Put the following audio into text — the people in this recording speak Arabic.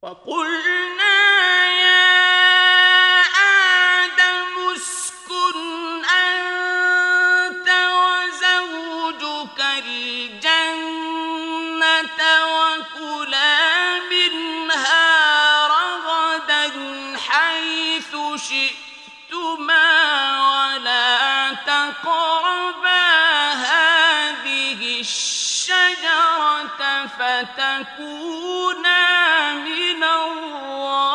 وقلنا يا آدم اسكن أنت وزوجك الجنة وكلا منها رغدا حيث شئتما ولا تقربا هذه الشجرة فتكونا من الظالمين.